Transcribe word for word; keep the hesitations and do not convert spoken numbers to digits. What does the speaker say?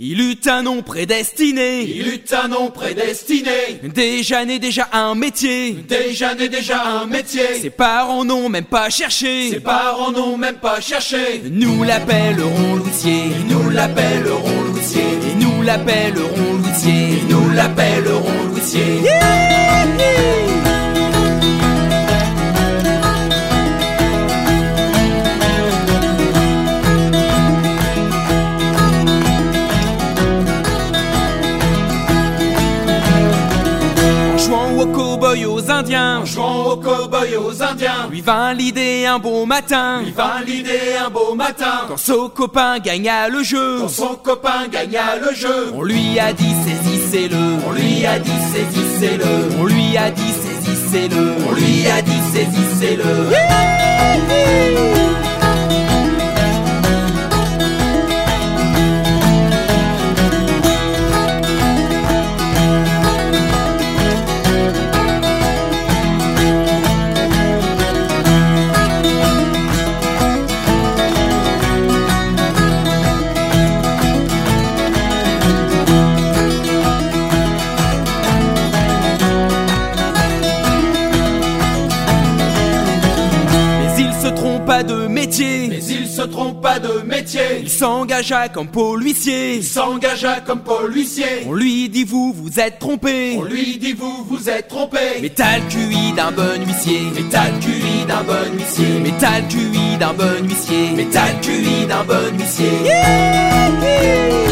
Il eut un nom prédestiné, il eut un nom prédestiné, déjà né, déjà un métier, déjà né, déjà un métier. Ses parents n'ont même pas cherché, ses parents n'ont même pas cherché. Nous l'appellerons Loutier, nous l'appellerons Loutier, et nous l'appellerons Loutier, nous l'appellerons Loutier. Yeah, yeah. Aux cow-boys, aux indiens, en jouant aux cow-boys, aux indiens, lui vint l'idée un bon matin, lui vint l'idée un beau matin, quand son copain gagna le jeu, quand son copain gagna le jeu, on lui a dit saisissez-le, on lui a dit saisissez-le, on lui a dit saisissez-le, on lui a dit saisissez-le. Yeah. Pas de métier, mais il se trompa de métier. Il s'engagea comme policier, il s'engagea comme policier. On lui dit vous vous êtes trompé, on lui dit vous vous êtes trompé. Métal Q I d'un bon huissier, métal Q I d'un bon huissier, métal Q I d'un bon huissier, métal Q I d'un bon huissier. Yeah, yeah.